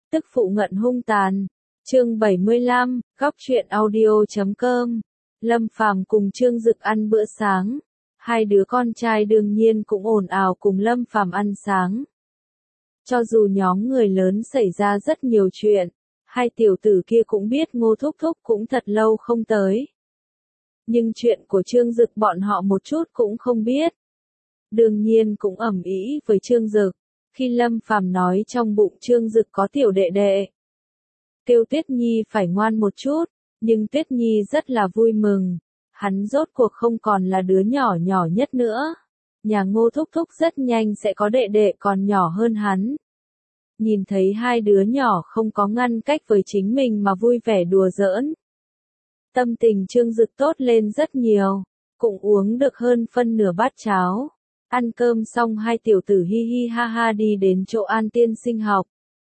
Tức phụ ngận hung tàn. Chương 75, góc truyện audio.com. Lâm Phàm cùng Trương Dực ăn bữa sáng. Hai đứa con trai đương nhiên cũng ồn ào cùng Lâm Phàm ăn sáng. Cho dù nhóm người lớn xảy ra rất nhiều chuyện, hai tiểu tử kia cũng biết Ngô Thúc Thúc cũng thật lâu không tới. Nhưng chuyện của Trương Dực bọn họ một chút cũng không biết. Đương nhiên cũng ầm ĩ với Trương Dực, khi Lâm Phàm nói trong bụng Trương Dực có tiểu đệ đệ. Kêu Tuyết Nhi phải ngoan một chút, nhưng Tuyết Nhi rất là vui mừng, hắn rốt cuộc không còn là đứa nhỏ nhỏ nhất nữa. Nhà Ngô Thúc Thúc rất nhanh sẽ có đệ đệ còn nhỏ hơn hắn. Nhìn thấy hai đứa nhỏ không có ngăn cách với chính mình mà vui vẻ đùa giỡn. Tâm tình Trương Dực tốt lên rất nhiều, cũng uống được hơn phân nửa bát cháo. Ăn cơm xong hai tiểu tử hi hi ha ha đi đến chỗ An Tiên Sinh học.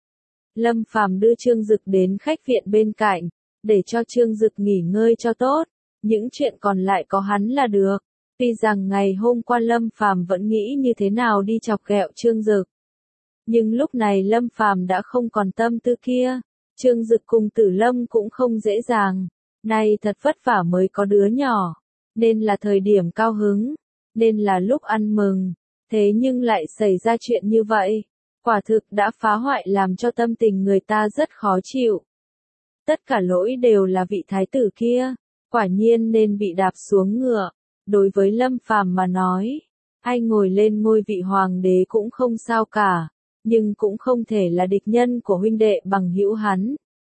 Lâm Phàm đưa Trương Dực đến khách viện bên cạnh, để cho Trương Dực nghỉ ngơi cho tốt, những chuyện còn lại có hắn là được. Tuy rằng ngày hôm qua Lâm Phàm vẫn nghĩ như thế nào đi chọc ghẹo Trương Dực. Nhưng lúc này Lâm Phàm đã không còn tâm tư kia, Trương Dực cùng Tử Lâm cũng không dễ dàng, nay thật vất vả mới có đứa nhỏ, nên là thời điểm cao hứng, nên là lúc ăn mừng, thế nhưng lại xảy ra chuyện như vậy, quả thực đã phá hoại làm cho tâm tình người ta rất khó chịu. Tất cả lỗi đều là vị thái tử kia, quả nhiên nên bị đạp xuống ngựa. Đối với Lâm Phàm mà nói, ai ngồi lên ngôi vị hoàng đế cũng không sao cả, nhưng cũng không thể là địch nhân của huynh đệ bằng hữu hắn.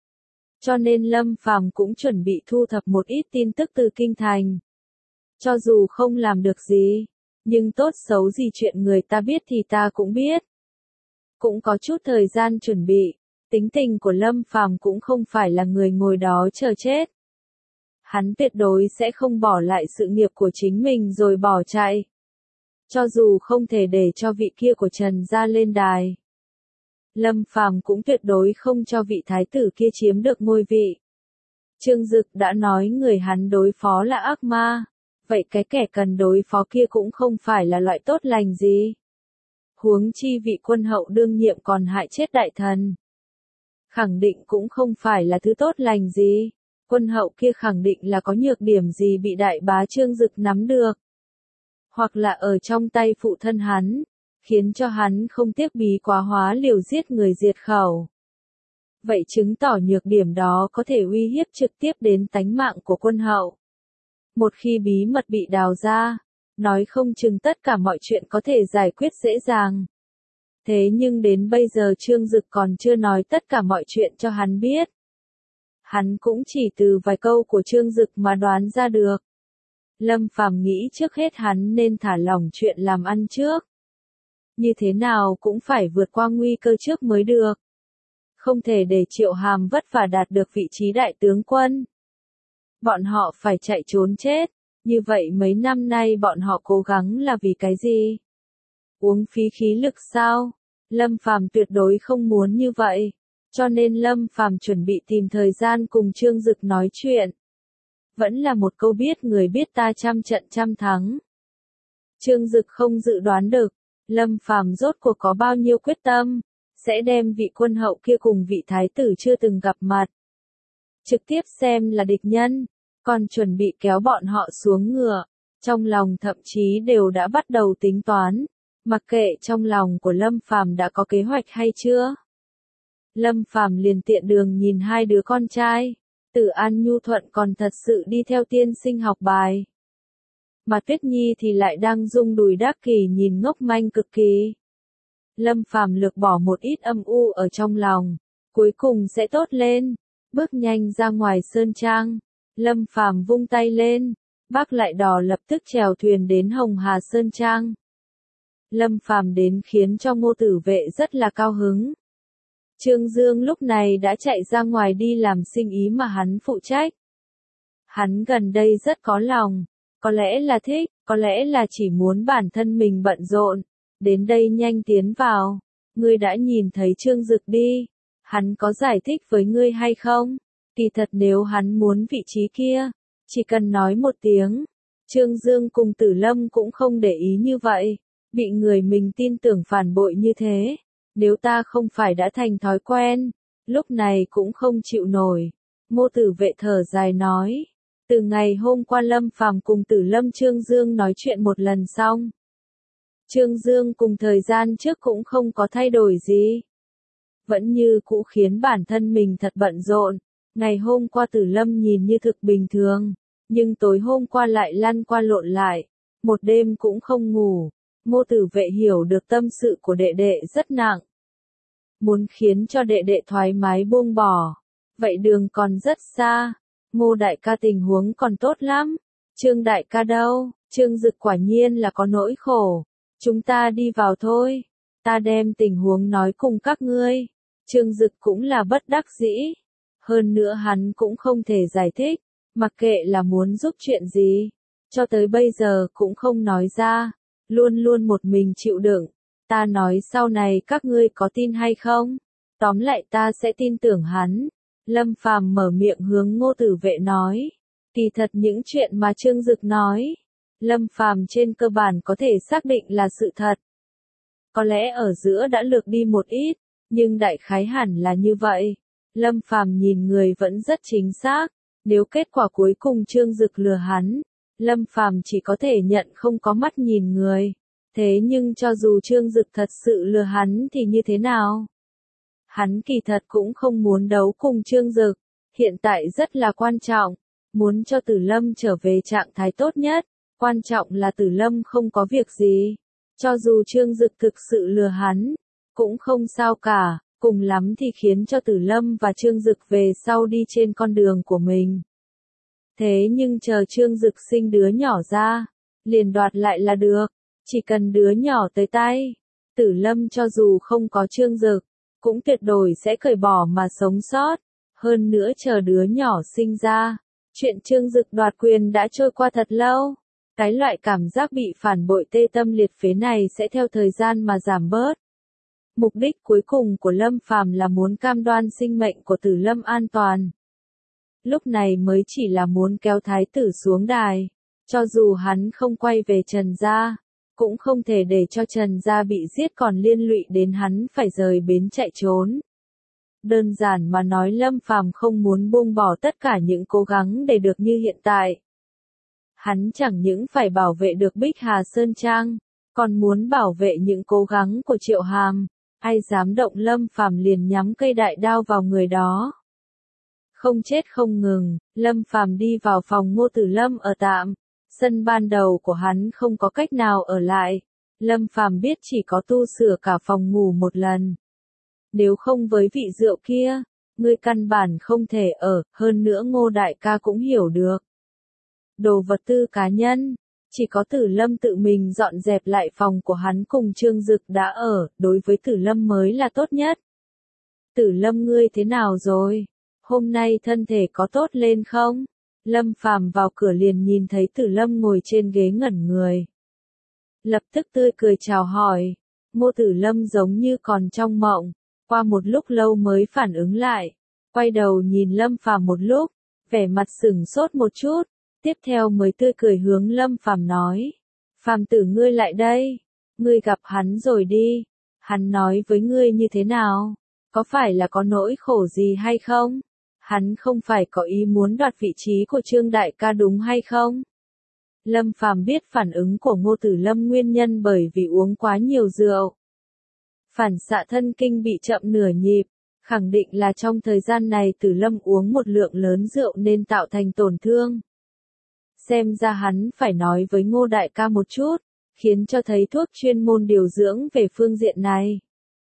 Cho nên Lâm Phàm cũng chuẩn bị thu thập một ít tin tức từ kinh thành. Cho dù không làm được gì, nhưng tốt xấu gì chuyện người ta biết thì ta cũng biết. Cũng có chút thời gian chuẩn bị, tính tình của Lâm Phàm cũng không phải là người ngồi đó chờ chết. Hắn tuyệt đối sẽ không bỏ lại sự nghiệp của chính mình rồi bỏ chạy. Cho dù không thể để cho vị kia của Trần gia lên đài. Lâm Phàm cũng tuyệt đối không cho vị thái tử kia chiếm được ngôi vị. Trương Dực đã nói người hắn đối phó là ác ma, vậy cái kẻ cần đối phó kia cũng không phải là loại tốt lành gì. Huống chi vị quân hậu đương nhiệm còn hại chết đại thần. Khẳng định cũng không phải là thứ tốt lành gì. Quân hậu kia khẳng định là có nhược điểm gì bị đại bá Trương Dực nắm được. Hoặc là ở trong tay phụ thân hắn, khiến cho hắn không tiếc bí quá hóa liều giết người diệt khẩu. Vậy chứng tỏ nhược điểm đó có thể uy hiếp trực tiếp đến tánh mạng của quân hậu. Một khi bí mật bị đào ra, nói không chừng tất cả mọi chuyện có thể giải quyết dễ dàng. Thế nhưng đến bây giờ Trương Dực còn chưa nói tất cả mọi chuyện cho hắn biết. Hắn cũng chỉ từ vài câu của Trương Dực mà đoán ra được. Lâm Phàm nghĩ trước hết hắn nên thả lỏng chuyện làm ăn trước. Như thế nào cũng phải vượt qua nguy cơ trước mới được. Không thể để Triệu Hàm vất vả đạt được vị trí đại tướng quân. Bọn họ phải chạy trốn chết, như vậy mấy năm nay bọn họ cố gắng là vì cái gì? Uống phí khí lực sao? Lâm Phàm tuyệt đối không muốn như vậy. Cho nên Lâm Phàm chuẩn bị tìm thời gian cùng Trương Dực nói chuyện. Vẫn là một câu biết người biết ta trăm trận trăm thắng. Trương Dực không dự đoán được, Lâm Phàm rốt cuộc có bao nhiêu quyết tâm, sẽ đem vị quân hậu kia cùng vị thái tử chưa từng gặp mặt. Trực tiếp xem là địch nhân, còn chuẩn bị kéo bọn họ xuống ngựa, trong lòng thậm chí đều đã bắt đầu tính toán, mặc kệ trong lòng của Lâm Phàm đã có kế hoạch hay chưa. Lâm Phàm liền tiện đường nhìn hai đứa con trai, Tử An nhu thuận còn thật sự đi theo tiên sinh học bài. Mà Tuyết Nhi thì lại đang rung đùi đắc kỳ nhìn ngốc manh cực kỳ. Lâm Phàm lược bỏ một ít âm u ở trong lòng, cuối cùng sẽ tốt lên, bước nhanh ra ngoài sơn trang. Lâm Phàm vung tay lên, Bác Lại Đò lập tức chèo thuyền đến Hồng Hà Sơn Trang. Lâm Phàm đến khiến cho Ngô Tử Vệ rất là cao hứng. Trương Dương lúc này đã chạy ra ngoài đi làm sinh ý mà hắn phụ trách. Hắn gần đây rất có lòng, có lẽ là thích, có lẽ là chỉ muốn bản thân mình bận rộn, đến đây nhanh tiến vào. Ngươi đã nhìn thấy Trương Dực đi, hắn có giải thích với ngươi hay không? Kỳ thật nếu hắn muốn vị trí kia, chỉ cần nói một tiếng. Trương Dương cùng Tử Lâm cũng không để ý như vậy, bị người mình tin tưởng phản bội như thế. Nếu ta không phải đã thành thói quen, lúc này cũng không chịu nổi. Ngô Tử Vệ thở dài nói, từ ngày hôm qua Lâm Phàm cùng Tử Lâm Trương Dương nói chuyện một lần xong. Trương Dương cùng thời gian trước cũng không có thay đổi gì. Vẫn như cũ khiến bản thân mình thật bận rộn. Ngày hôm qua Tử Lâm nhìn như thực bình thường, nhưng tối hôm qua lại lăn qua lộn lại, một đêm cũng không ngủ. Ngô Tử Vệ hiểu được tâm sự của đệ đệ rất nặng. Muốn khiến cho đệ đệ thoải mái buông bỏ. Vậy đường còn rất xa. Ngô đại ca tình huống còn tốt lắm. Trương đại ca đâu? Trương Dực quả nhiên là có nỗi khổ. Chúng ta đi vào thôi. Ta đem tình huống nói cùng các ngươi. Trương Dực cũng là bất đắc dĩ. Hơn nữa hắn cũng không thể giải thích. Mặc kệ là muốn giúp chuyện gì. Cho tới bây giờ cũng không nói ra. Luôn luôn một mình chịu đựng. Ta nói sau này các ngươi có tin hay không? Tóm lại ta sẽ tin tưởng hắn. Lâm Phàm mở miệng hướng Ngô Tử Vệ nói. Kỳ thật những chuyện mà Trương Dực nói, Lâm Phàm trên cơ bản có thể xác định là sự thật. Có lẽ ở giữa đã lược đi một ít, nhưng đại khái hẳn là như vậy. Lâm Phàm nhìn người vẫn rất chính xác. Nếu kết quả cuối cùng Trương Dực lừa hắn, Lâm Phàm chỉ có thể nhận không có mắt nhìn người. Thế nhưng cho dù Trương Dực thật sự lừa hắn thì như thế nào? Hắn kỳ thật cũng không muốn đấu cùng Trương Dực, hiện tại rất là quan trọng, muốn cho Tử Lâm trở về trạng thái tốt nhất, quan trọng là Tử Lâm không có việc gì. Cho dù Trương Dực thực sự lừa hắn, cũng không sao cả, cùng lắm thì khiến cho Tử Lâm và Trương Dực về sau đi trên con đường của mình. Thế nhưng chờ Trương Dực sinh đứa nhỏ ra, liền đoạt lại là được, chỉ cần đứa nhỏ tới tay, Tử Lâm cho dù không có Trương Dực, cũng tuyệt đối sẽ cởi bỏ mà sống sót. Hơn nữa chờ đứa nhỏ sinh ra, chuyện Trương Dực đoạt quyền đã trôi qua thật lâu. Cái loại cảm giác bị phản bội tê tâm liệt phế này sẽ theo thời gian mà giảm bớt. Mục đích cuối cùng của Lâm Phàm là muốn cam đoan sinh mệnh của Tử Lâm an toàn. Lúc này mới chỉ là muốn kéo thái tử xuống đài. Cho dù hắn không quay về Trần gia, cũng không thể để cho Trần gia bị giết còn liên lụy đến hắn phải rời bến chạy trốn. Đơn giản mà nói Lâm Phàm không muốn buông bỏ tất cả những cố gắng để được như hiện tại. Hắn chẳng những phải bảo vệ được Bích Hà Sơn Trang, còn muốn bảo vệ những cố gắng của Triệu Hàm. Ai dám động Lâm Phàm liền nhắm cây đại đao vào người đó. Không chết không ngừng, Lâm Phàm đi vào phòng Ngô Tử Lâm ở tạm. Sân ban đầu của hắn không có cách nào ở lại. Lâm Phàm biết chỉ có tu sửa cả phòng ngủ một lần. Nếu không với vị rượu kia, ngươi căn bản không thể ở, hơn nữa Ngô đại ca cũng hiểu được. Đồ vật tư cá nhân, chỉ có Tử Lâm tự mình dọn dẹp lại phòng của hắn cùng Trương Dực đã ở, đối với Tử Lâm mới là tốt nhất. Tử Lâm ngươi thế nào rồi? Hôm nay thân thể có tốt lên không? Lâm Phàm vào cửa liền nhìn thấy Tử Lâm ngồi trên ghế ngẩn người. Lập tức tươi cười chào hỏi. Ngô Tử Lâm giống như còn trong mộng, qua một lúc lâu mới phản ứng lại, quay đầu nhìn Lâm Phàm một lúc, vẻ mặt sửng sốt một chút, tiếp theo mới tươi cười hướng Lâm Phàm nói: "Phàm tử ngươi lại đây, ngươi gặp hắn rồi đi, hắn nói với ngươi như thế nào? Có phải là có nỗi khổ gì hay không? Hắn không phải có ý muốn đoạt vị trí của Trương đại ca đúng hay không?" Lâm Phàm biết phản ứng của Ngô Tử Lâm nguyên nhân bởi vì uống quá nhiều rượu. Phản xạ thân kinh bị chậm nửa nhịp, khẳng định là trong thời gian này Tử Lâm uống một lượng lớn rượu nên tạo thành tổn thương. Xem ra hắn phải nói với Ngô đại ca một chút, khiến cho thấy thuốc chuyên môn điều dưỡng về phương diện này.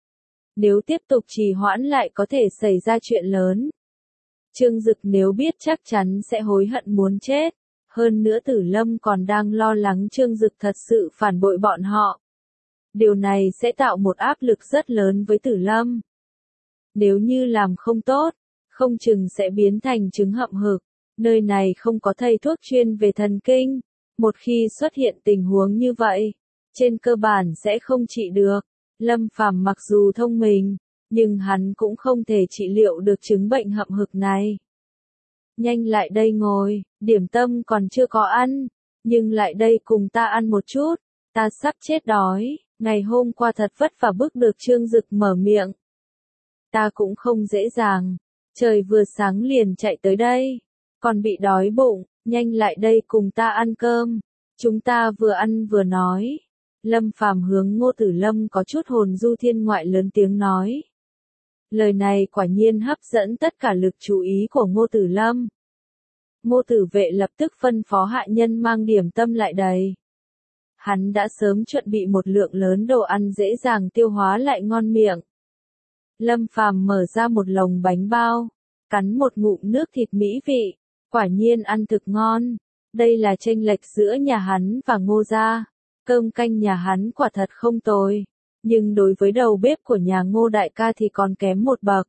Nếu tiếp tục trì hoãn lại có thể xảy ra chuyện lớn. Trương Dực nếu biết chắc chắn sẽ hối hận muốn chết. Hơn nữa Tử Lâm còn đang lo lắng Trương Dực thật sự phản bội bọn họ. Điều này sẽ tạo một áp lực rất lớn với Tử Lâm. Nếu như làm không tốt, không chừng sẽ biến thành chứng hậm hực. Nơi này không có thầy thuốc chuyên về thần kinh. Một khi xuất hiện tình huống như vậy, trên cơ bản sẽ không trị được. Lâm Phàm mặc dù thông minh, nhưng hắn cũng không thể trị liệu được chứng bệnh hậm hực này. Nhanh lại đây ngồi, điểm tâm còn chưa có ăn, nhưng lại đây cùng ta ăn một chút, ta sắp chết đói, ngày hôm qua thật vất vả bức được Trương Dực mở miệng. ta cũng không dễ dàng. Trời vừa sáng liền chạy tới đây, còn bị đói bụng, nhanh lại đây cùng ta ăn cơm. Chúng ta vừa ăn vừa nói. Lâm Phàm hướng Ngô Tử Lâm có chút hồn du thiên ngoại lớn tiếng nói. Lời này quả nhiên hấp dẫn tất cả lực chú ý của Ngô Tử Lâm. Ngô Tử Vệ lập tức phân phó hạ nhân mang điểm tâm lại đầy. Hắn đã sớm chuẩn bị một lượng lớn đồ ăn dễ dàng tiêu hóa lại ngon miệng. Lâm Phàm mở ra một lồng bánh bao, cắn một ngụm nước thịt mỹ vị, quả nhiên ăn thực ngon. Đây là chênh lệch giữa nhà hắn và Ngô gia. Cơm canh nhà hắn quả thật không tồi, nhưng đối với đầu bếp của nhà Ngô đại ca thì còn kém một bậc.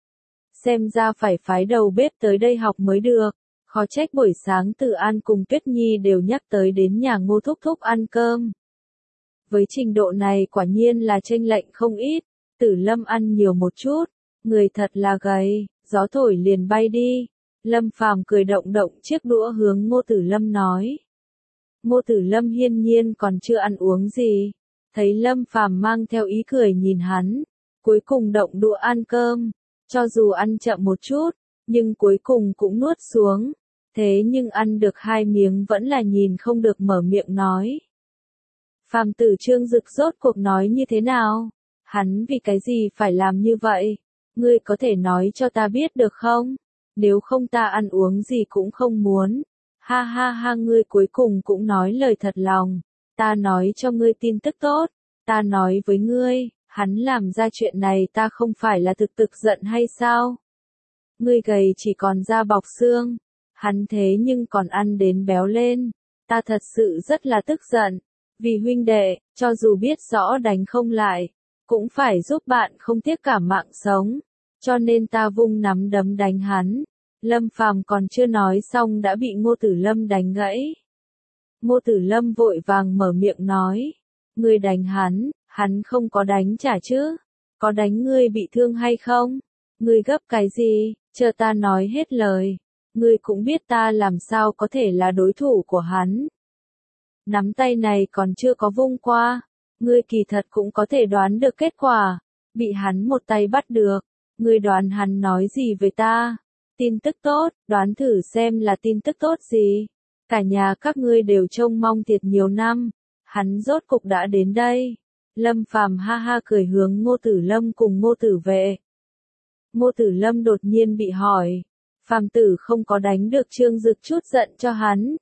Xem ra phải phái đầu bếp tới đây học mới được. Khó trách buổi sáng Từ An cùng Tuyết Nhi đều nhắc tới đến nhà Ngô thúc thúc ăn cơm. Với trình độ này quả nhiên là chênh lệch không ít. Tử Lâm ăn nhiều một chút, người thật là gầy, gió thổi liền bay đi. Lâm Phàm cười động động chiếc đũa hướng Ngô Tử Lâm nói. Ngô Tử Lâm hiên nhiên còn chưa ăn uống gì, thấy Lâm Phàm mang theo ý cười nhìn hắn, cuối cùng động đũa ăn cơm, cho dù ăn chậm một chút, nhưng cuối cùng cũng nuốt xuống. Thế nhưng ăn được 2 miếng vẫn là nhìn không được mở miệng nói. Phàm tử Trương Dực rốt cuộc nói như thế nào? Hắn vì cái gì phải làm như vậy? Ngươi có thể nói cho ta biết được không? Nếu không ta ăn uống gì cũng không muốn. Ha ha ha, ngươi cuối cùng cũng nói lời thật lòng. Ta nói cho ngươi tin tức tốt. Ta nói với ngươi, hắn làm ra chuyện này ta không phải là thực giận hay sao? Ngươi gầy chỉ còn da bọc xương. Hắn thế nhưng còn ăn đến béo lên. Ta thật sự rất là tức giận. Vì huynh đệ, cho dù biết rõ đánh không lại, cũng phải giúp bạn không tiếc cả mạng sống. Cho nên ta vung nắm đấm đánh hắn. Lâm Phàm còn chưa nói xong đã bị Ngô Tử Lâm đánh gãy. Ngô Tử Lâm vội vàng mở miệng nói. Ngươi đánh hắn không có đánh trả chứ? Có đánh ngươi bị thương hay không? Ngươi gấp cái gì? Chờ ta nói hết lời. Ngươi cũng biết ta làm sao có thể là đối thủ của hắn. Nắm tay này còn chưa có vung qua. Ngươi kỳ thật cũng có thể đoán được kết quả. Bị hắn một tay bắt được. Ngươi đoán hắn nói gì với ta? Tin tức tốt, đoán thử xem là tin tức tốt gì. Cả nhà các ngươi đều trông mong thiệt nhiều năm. Hắn rốt cục đã đến đây. Lâm Phàm ha ha cười hướng Ngô Tử Lâm cùng Ngô Tử Vệ. Ngô Tử Lâm đột nhiên bị hỏi. Phàm tử không có đánh được Trương Dực chút giận cho hắn.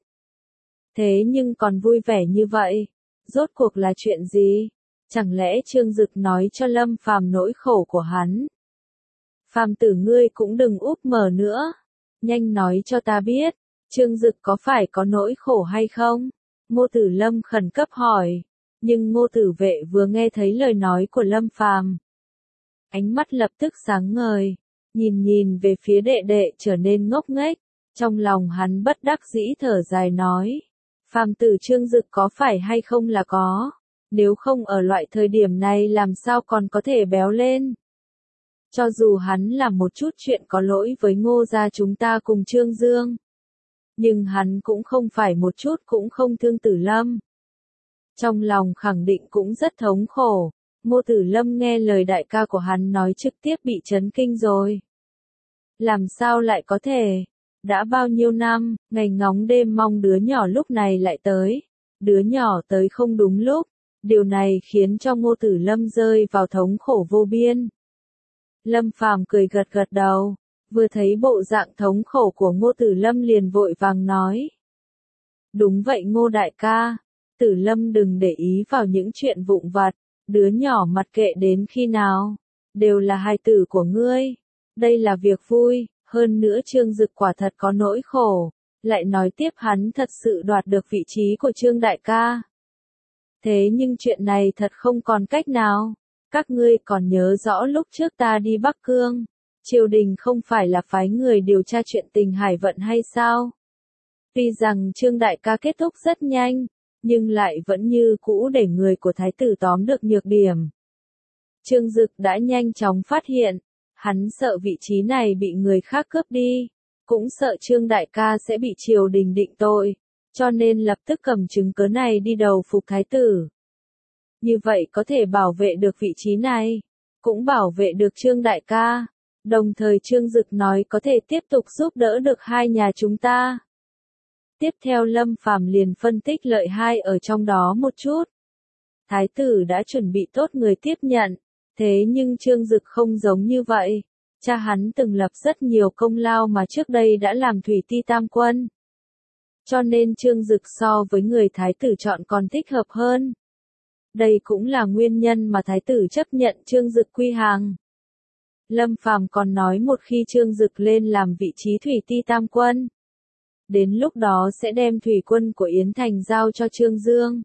Thế nhưng còn vui vẻ như vậy. Rốt cuộc là chuyện gì? Chẳng lẽ Trương Dực nói cho Lâm Phàm nỗi khổ của hắn? Phàm tử ngươi cũng đừng úp mở nữa. Nhanh nói cho ta biết. Trương Dực có phải có nỗi khổ hay không? Ngô Tử Lâm khẩn cấp hỏi. Nhưng Ngô Tử Vệ vừa nghe thấy lời nói của Lâm Phàm, ánh mắt lập tức sáng ngời, nhìn về phía đệ đệ trở nên ngốc nghếch, trong lòng hắn bất đắc dĩ thở dài nói, phàm tử Trương Dực có phải hay không là có, nếu không ở loại thời điểm này làm sao còn có thể béo lên. Cho dù hắn làm một chút chuyện có lỗi với Ngô gia chúng ta cùng Trương Dương, nhưng hắn cũng không phải một chút cũng không thương Tử Lâm. Trong lòng khẳng định cũng rất thống khổ. Ngô Tử Lâm nghe lời đại ca của hắn nói trực tiếp bị chấn kinh rồi. Làm sao lại có thể? Đã bao nhiêu năm, ngày ngóng đêm mong đứa nhỏ lúc này lại tới. Đứa nhỏ tới không đúng lúc. Điều này khiến cho Ngô Tử Lâm rơi vào thống khổ vô biên. Lâm Phàm cười gật gật đầu. Vừa thấy bộ dạng thống khổ của Ngô Tử Lâm liền vội vàng nói. Đúng vậy Ngô đại ca. Tử Lâm đừng để ý vào những chuyện vụn vặt. Đứa nhỏ mặc kệ đến khi nào. Đều là hài tử của ngươi. Đây là việc vui. Hơn nữa Trương Dực quả thật có nỗi khổ. Lại nói tiếp hắn thật sự đoạt được vị trí của Trương đại ca. Thế nhưng chuyện này thật không còn cách nào. Các ngươi còn nhớ rõ lúc trước ta đi Bắc Cương. Triều đình không phải là phái người điều tra chuyện tình Hải Vận hay sao? Tuy rằng Trương đại ca kết thúc rất nhanh, nhưng lại vẫn như cũ để người của thái tử tóm được nhược điểm. Trương Dực đã nhanh chóng phát hiện, hắn sợ vị trí này bị người khác cướp đi, cũng sợ Trương đại ca sẽ bị triều đình định tội, cho nên lập tức cầm chứng cớ này đi đầu phục thái tử. Như vậy có thể bảo vệ được vị trí này. cũng bảo vệ được Trương đại ca. Đồng thời Trương Dực nói có thể tiếp tục giúp đỡ được hai nhà chúng ta. Tiếp theo Lâm Phàm liền phân tích lợi hai ở trong đó một chút. Thái tử đã chuẩn bị tốt người tiếp nhận, thế nhưng Trương Dực không giống như vậy. Cha hắn từng lập rất nhiều công lao mà trước đây đã làm thủy ti tam quân. Cho nên Trương Dực so với người thái tử chọn còn thích hợp hơn. Đây cũng là nguyên nhân mà thái tử chấp nhận Trương Dực quy hàng. Lâm Phàm còn nói một khi Trương Dực lên làm vị trí thủy ti tam quân, đến lúc đó sẽ đem thủy quân của Yến Thành giao cho Trương Dương.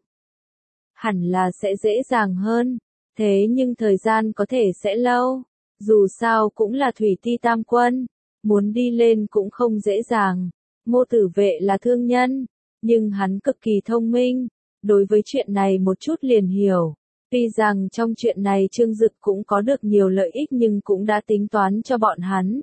Hẳn là sẽ dễ dàng hơn, thế nhưng thời gian có thể sẽ lâu, dù sao cũng là thủy ti tam quân, muốn đi lên cũng không dễ dàng. Ngô Tử Vệ là thương nhân, nhưng hắn cực kỳ thông minh, đối với chuyện này một chút liền hiểu. Tuy rằng trong chuyện này Trương Dực cũng có được nhiều lợi ích nhưng cũng đã tính toán cho bọn hắn.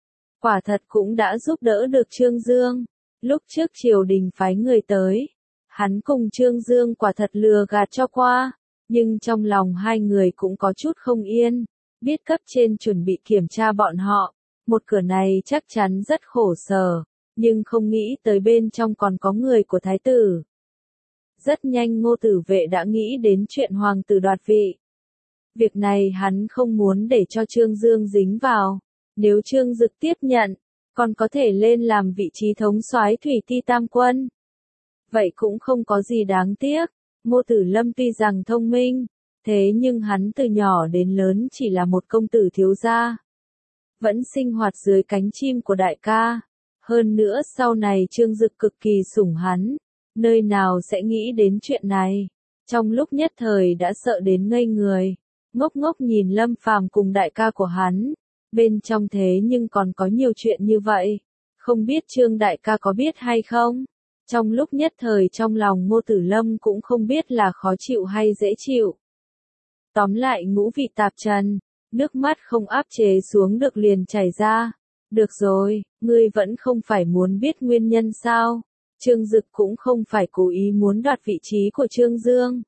Quả thật cũng đã giúp đỡ được Trương Dương. Lúc trước triều đình phái người tới, hắn cùng Trương Dương quả thật lừa gạt cho qua, nhưng trong lòng hai người cũng có chút không yên, biết cấp trên chuẩn bị kiểm tra bọn họ, một cửa này chắc chắn rất khổ sở, nhưng không nghĩ tới bên trong còn có người của thái tử. Rất nhanh Ngô Tử Vệ đã nghĩ đến chuyện hoàng tử đoạt vị. Việc này hắn không muốn để cho Trương Dương dính vào, nếu Trương Dực tiếp nhận, còn có thể lên làm vị trí thống soái thủy ti tam quân. Vậy cũng không có gì đáng tiếc. Ngô Tử Lâm tuy rằng thông minh, thế nhưng hắn từ nhỏ đến lớn chỉ là một công tử thiếu gia. Vẫn sinh hoạt dưới cánh chim của đại ca. Hơn nữa sau này Trương Dực cực kỳ sủng hắn, nơi nào sẽ nghĩ đến chuyện này. Trong lúc nhất thời đã sợ đến ngây người, ngốc ngốc nhìn Lâm Phàm cùng đại ca của hắn. Bên trong thế nhưng còn có nhiều chuyện như vậy, không biết Trương đại ca có biết hay không? Trong lúc nhất thời trong lòng Ngô Tử Lâm cũng không biết là khó chịu hay dễ chịu. Tóm lại ngũ vị tạp trần, nước mắt không áp chế xuống được liền chảy ra. Được rồi, ngươi vẫn không phải muốn biết nguyên nhân sao? Trương Dực cũng không phải cố ý muốn đoạt vị trí của Trương Dương.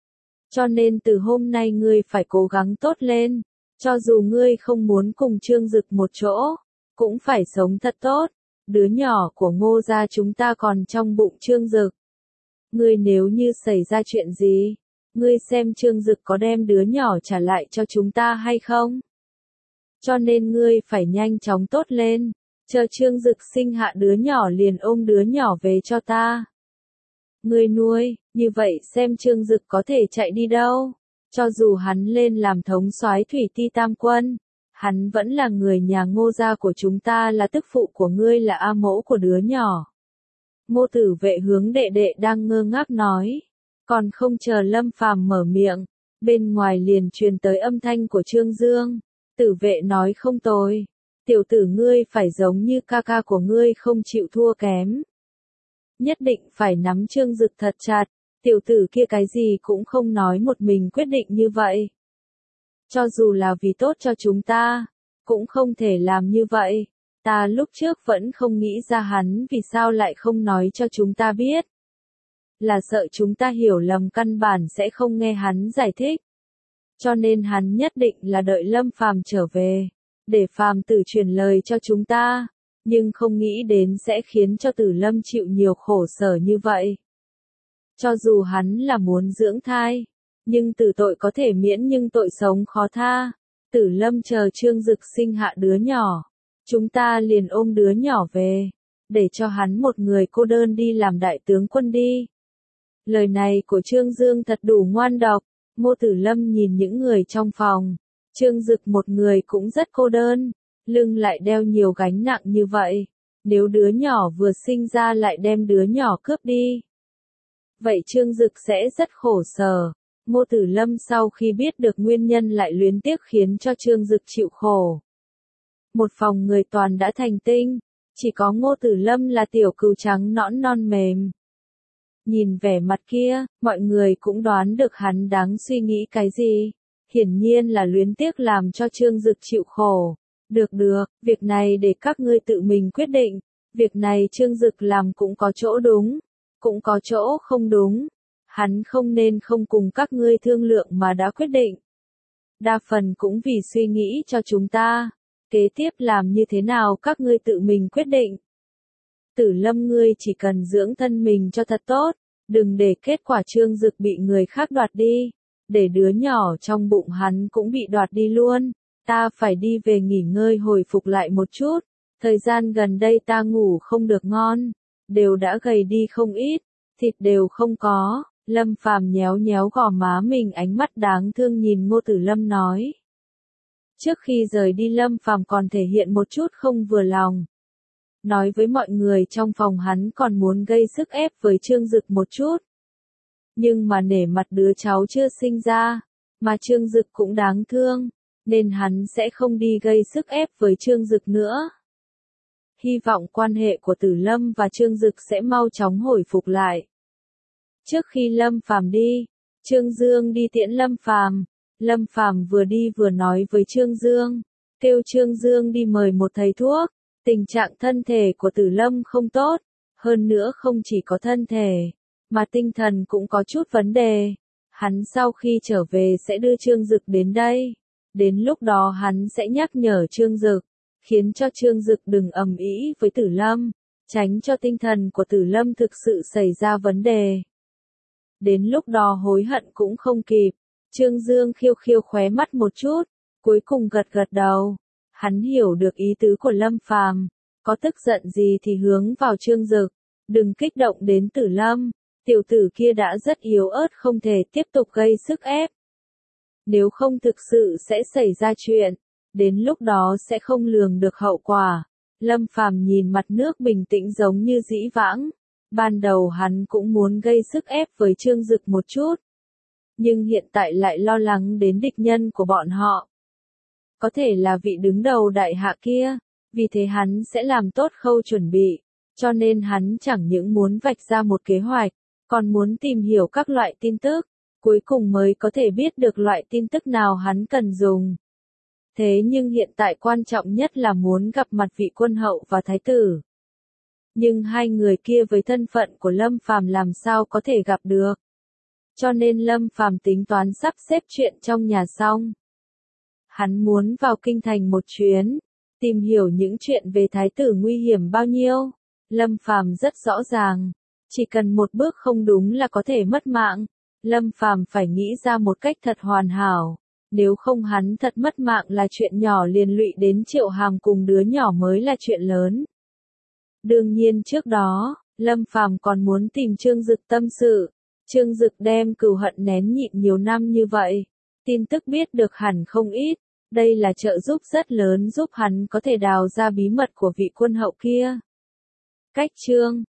Cho nên từ hôm nay ngươi phải cố gắng tốt lên. Cho dù ngươi không muốn cùng Trương Dực một chỗ, cũng phải sống thật tốt. Đứa nhỏ của Ngô gia chúng ta còn trong bụng Trương Dực. Ngươi nếu như xảy ra chuyện gì, ngươi xem Trương Dực có đem đứa nhỏ trả lại cho chúng ta hay không? Cho nên ngươi phải nhanh chóng tốt lên, chờ Trương Dực sinh hạ đứa nhỏ liền ôm đứa nhỏ về cho ta. Ngươi nuôi, như vậy xem Trương Dực có thể chạy đi đâu. Cho dù hắn lên làm thống soái thủy ti tam quân, hắn vẫn là người nhà Ngô gia của chúng ta, là tức phụ của ngươi, là A mẫu của đứa nhỏ. Ngô Tử Vệ hướng đệ đệ đang ngơ ngác nói, còn không chờ Lâm Phàm mở miệng, bên ngoài liền truyền tới âm thanh của Trương Dương. Tử Vệ nói không tồi, tiểu tử ngươi phải giống như ca ca của ngươi không chịu thua kém. Nhất định phải nắm Trương Dực thật chặt. Tiểu tử kia cái gì cũng không nói một mình quyết định như vậy. Cho dù là vì tốt cho chúng ta, cũng không thể làm như vậy. Ta lúc trước vẫn không nghĩ ra hắn vì sao lại không nói cho chúng ta biết. Là sợ chúng ta hiểu lầm, căn bản sẽ không nghe hắn giải thích. Cho nên hắn nhất định là đợi Lâm Phàm trở về, để Phàm Tử truyền lời cho chúng ta, nhưng không nghĩ đến sẽ khiến cho Tử Lâm chịu nhiều khổ sở như vậy. Cho dù hắn là muốn dưỡng thai, nhưng tử tội có thể miễn nhưng tội sống khó tha. Tử Lâm chờ Trương Dực sinh hạ đứa nhỏ, chúng ta liền ôm đứa nhỏ về, để cho hắn một người cô đơn đi làm đại tướng quân đi. Lời này của Trương Dương thật đủ ngoan độc. Ngô Tử Lâm nhìn những người trong phòng, Trương Dực một người cũng rất cô đơn, lưng lại đeo nhiều gánh nặng như vậy. Nếu đứa nhỏ vừa sinh ra lại đem đứa nhỏ cướp đi, vậy Trương Dực sẽ rất khổ sở. Ngô Tử Lâm sau khi biết được nguyên nhân lại luyến tiếc khiến cho Trương Dực chịu khổ. Một phòng người toàn đã thành tinh, chỉ có Ngô Tử Lâm là tiểu cừu trắng nõn non mềm. Nhìn vẻ mặt kia, mọi người cũng đoán được hắn đáng suy nghĩ cái gì. Hiển nhiên là luyến tiếc làm cho Trương Dực chịu khổ. Được, việc này để các ngươi tự mình quyết định. Việc này Trương Dực làm cũng có chỗ đúng, cũng có chỗ không đúng. Hắn không nên không cùng các ngươi thương lượng mà đã quyết định. đa phần cũng vì suy nghĩ cho chúng ta. Kế tiếp làm như thế nào các ngươi tự mình quyết định. Tử Lâm ngươi chỉ cần dưỡng thân mình cho thật tốt, đừng để kết quả Trương Dực bị người khác đoạt đi, để đứa nhỏ trong bụng hắn cũng bị đoạt đi luôn. Ta phải đi về nghỉ ngơi hồi phục lại một chút, thời gian gần đây ta ngủ không được ngon, đều đã gầy đi không ít, thịt đều không có. Lâm Phàm nhéo nhéo gò má mình, ánh mắt đáng thương nhìn Ngô Tử Lâm nói. Trước khi rời đi Lâm Phàm còn thể hiện một chút không vừa lòng. Nói với mọi người trong phòng hắn còn muốn gây sức ép với Trương Dực một chút. Nhưng mà nể mặt đứa cháu chưa sinh ra, mà Trương Dực cũng đáng thương, nên hắn sẽ không đi gây sức ép với Trương Dực nữa. Hy vọng quan hệ của Tử Lâm và Trương Dực sẽ mau chóng hồi phục lại. Trước khi Lâm Phàm đi, Trương Dương đi tiễn Lâm Phàm. Lâm Phàm vừa đi vừa nói với Trương Dương, kêu Trương Dương đi mời một thầy thuốc. Tình trạng thân thể của Tử Lâm không tốt, hơn nữa không chỉ có thân thể, mà tinh thần cũng có chút vấn đề. Hắn sau khi trở về sẽ đưa Trương Dực đến đây. Đến lúc đó hắn sẽ nhắc nhở Trương Dực, khiến cho Trương Dực đừng ầm ĩ với Tử Lâm, tránh cho tinh thần của Tử Lâm thực sự xảy ra vấn đề. Đến lúc đó hối hận cũng không kịp. Trương Dương khiêu khiêu khóe mắt một chút, cuối cùng gật gật đầu. Hắn hiểu được ý tứ của Lâm Phàm, có tức giận gì thì hướng vào Trương Dực, đừng kích động đến Tử Lâm, tiểu tử kia đã rất yếu ớt không thể tiếp tục gây sức ép. Nếu không thực sự sẽ xảy ra chuyện, đến lúc đó sẽ không lường được hậu quả. Lâm Phàm nhìn mặt nước bình tĩnh giống như dĩ vãng, ban đầu hắn cũng muốn gây sức ép với Trương Dực một chút, nhưng hiện tại lại lo lắng đến địch nhân của bọn họ. Có thể là vị đứng đầu đại hạ kia, vì thế hắn sẽ làm tốt khâu chuẩn bị, cho nên hắn chẳng những muốn vạch ra một kế hoạch, còn muốn tìm hiểu các loại tin tức, cuối cùng mới có thể biết được loại tin tức nào hắn cần dùng. Thế nhưng hiện tại quan trọng nhất là muốn gặp mặt vị quân hậu và thái tử. Nhưng hai người kia với thân phận của Lâm Phàm làm sao có thể gặp được. Cho nên Lâm Phàm tính toán sắp xếp chuyện trong nhà xong. Hắn muốn vào kinh thành một chuyến, tìm hiểu những chuyện về thái tử nguy hiểm bao nhiêu. Lâm Phàm rất rõ ràng, chỉ cần một bước không đúng là có thể mất mạng. Lâm Phàm phải nghĩ ra một cách thật hoàn hảo, nếu không hắn thật mất mạng là chuyện nhỏ, liền lụy đến Triệu Hàm cùng đứa nhỏ mới là chuyện lớn. Đương nhiên trước đó, Lâm Phàm còn muốn tìm Trương Dực tâm sự. Trương Dực đem cừu hận nén nhịn nhiều năm như vậy, tin tức biết được hẳn không ít, đây là trợ giúp rất lớn giúp hắn có thể đào ra bí mật của vị quân hậu kia. Cách chương